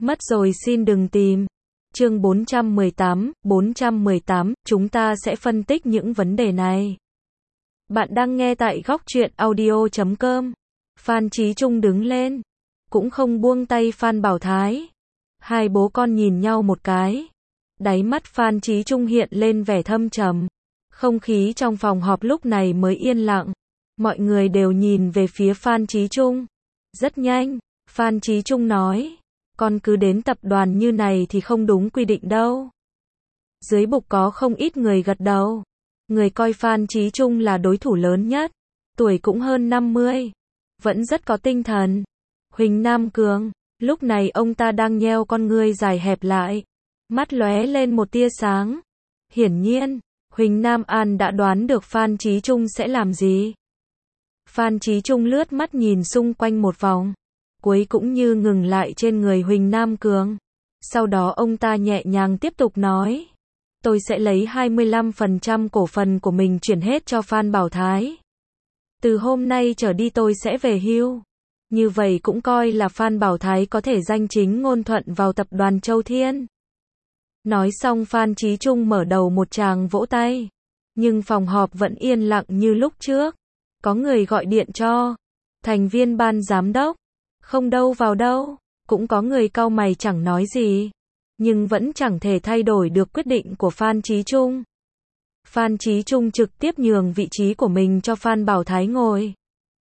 Mất rồi xin đừng tìm. Chương 418, chúng ta sẽ phân tích những vấn đề này. Bạn đang nghe tại Góc Truyện Audio.com. Phan Chí Trung đứng lên, cũng không buông tay Phan Bảo Thái. Hai bố con nhìn nhau một cái. Đáy mắt Phan Chí Trung hiện lên vẻ thâm trầm. Không khí trong phòng họp lúc này mới yên lặng. Mọi người đều nhìn về phía Phan Chí Trung. Rất nhanh, Phan Chí Trung nói, con cứ đến tập đoàn như này thì không đúng quy định đâu. Dưới bục có không ít người gật đầu. Người coi Phan Chí Trung là đối thủ lớn nhất. Tuổi cũng hơn 50. Vẫn rất có tinh thần. Huỳnh Nam Cường, lúc này ông ta đang nheo con ngươi dài hẹp lại. Mắt lóe lên một tia sáng. Hiển nhiên, Huỳnh Nam An đã đoán được Phan Chí Trung sẽ làm gì. Phan Chí Trung lướt mắt nhìn xung quanh một vòng. Cuối cũng như ngừng lại trên người Huỳnh Nam Cường. Sau đó ông ta nhẹ nhàng tiếp tục nói. Tôi sẽ lấy 25% cổ phần của mình chuyển hết cho Phan Bảo Thái. Từ hôm nay trở đi tôi sẽ về hưu. Như vậy cũng coi là Phan Bảo Thái có thể danh chính ngôn thuận vào tập đoàn Châu Thiên. Nói xong Phan Chí Trung mở đầu một tràng vỗ tay. Nhưng phòng họp vẫn yên lặng như lúc trước. Có người gọi điện cho thành viên ban giám đốc. Không đâu vào đâu. Cũng có người cau mày chẳng nói gì. Nhưng vẫn chẳng thể thay đổi được quyết định của Phan Chí Trung. Phan Chí Trung trực tiếp nhường vị trí của mình cho Phan Bảo Thái ngồi.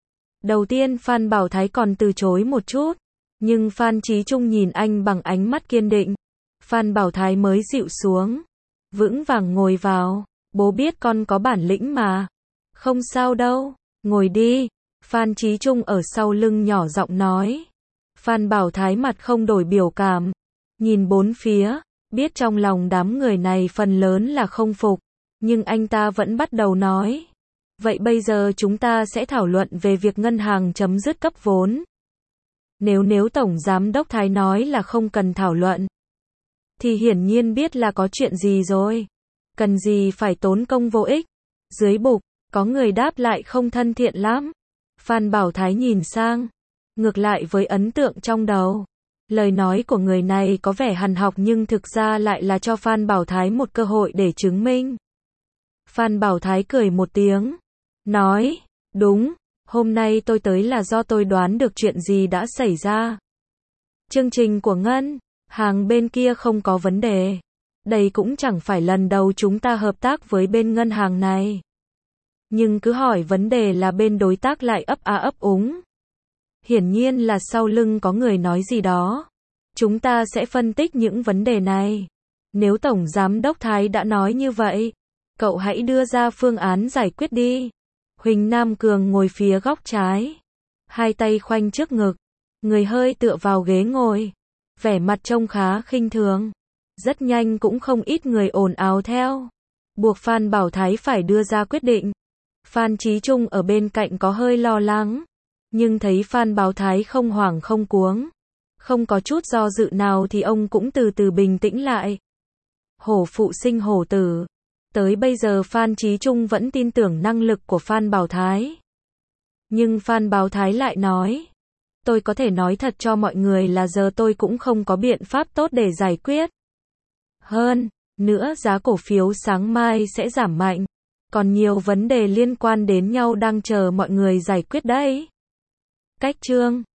Đầu tiên Phan Bảo Thái còn từ chối một chút. Nhưng Phan Chí Trung nhìn anh bằng ánh mắt kiên định. Phan Bảo Thái mới dịu xuống. Vững vàng ngồi vào. Bố biết con có bản lĩnh mà. Không sao đâu. Ngồi đi. Phan Chí Trung ở sau lưng nhỏ giọng nói. Phan Bảo Thái mặt không đổi biểu cảm. Nhìn bốn phía. Biết trong lòng đám người này phần lớn là không phục. Nhưng anh ta vẫn bắt đầu nói. Vậy bây giờ chúng ta sẽ thảo luận về việc ngân hàng chấm dứt cấp vốn. Nếu Tổng Giám đốc Thái nói là không cần thảo luận. Thì hiển nhiên biết là có chuyện gì rồi. Cần gì phải tốn công vô ích. Dưới bục, có người đáp lại không thân thiện lắm. Phan Bảo Thái nhìn sang. Ngược lại với ấn tượng trong đầu. Lời nói của người này có vẻ hằn học nhưng thực ra lại là cho Phan Bảo Thái một cơ hội để chứng minh. Phan Bảo Thái cười một tiếng. Nói, đúng, hôm nay tôi tới là do tôi đoán được chuyện gì đã xảy ra. Chương trình của ngân hàng bên kia không có vấn đề. Đây cũng chẳng phải lần đầu chúng ta hợp tác với bên ngân hàng này. Nhưng cứ hỏi vấn đề là bên đối tác lại ấp a ấp úng. Hiển nhiên là sau lưng có người nói gì đó. Chúng ta sẽ phân tích những vấn đề này. Nếu Tổng Giám đốc Thái đã nói như vậy, cậu hãy đưa ra phương án giải quyết đi. Huỳnh Nam Cường ngồi phía góc trái. Hai tay khoanh trước ngực. Người hơi tựa vào ghế ngồi. Vẻ mặt trông khá khinh thường. Rất nhanh cũng không ít người ồn ào theo. Buộc Phan Bảo Thái phải đưa ra quyết định. Phan Chí Trung ở bên cạnh có hơi lo lắng. Nhưng thấy Phan Bảo Thái không hoảng không cuống. Không có chút do dự nào thì ông cũng từ từ bình tĩnh lại. Hổ phụ sinh hổ tử. Tới bây giờ Phan Chí Trung vẫn tin tưởng năng lực của Phan Bảo Thái. Nhưng Phan Bảo Thái lại nói. Tôi có thể nói thật cho mọi người là giờ tôi cũng không có biện pháp tốt để giải quyết. Hơn nữa giá cổ phiếu sáng mai sẽ giảm mạnh. Còn nhiều vấn đề liên quan đến nhau đang chờ mọi người giải quyết đấy. Cách chương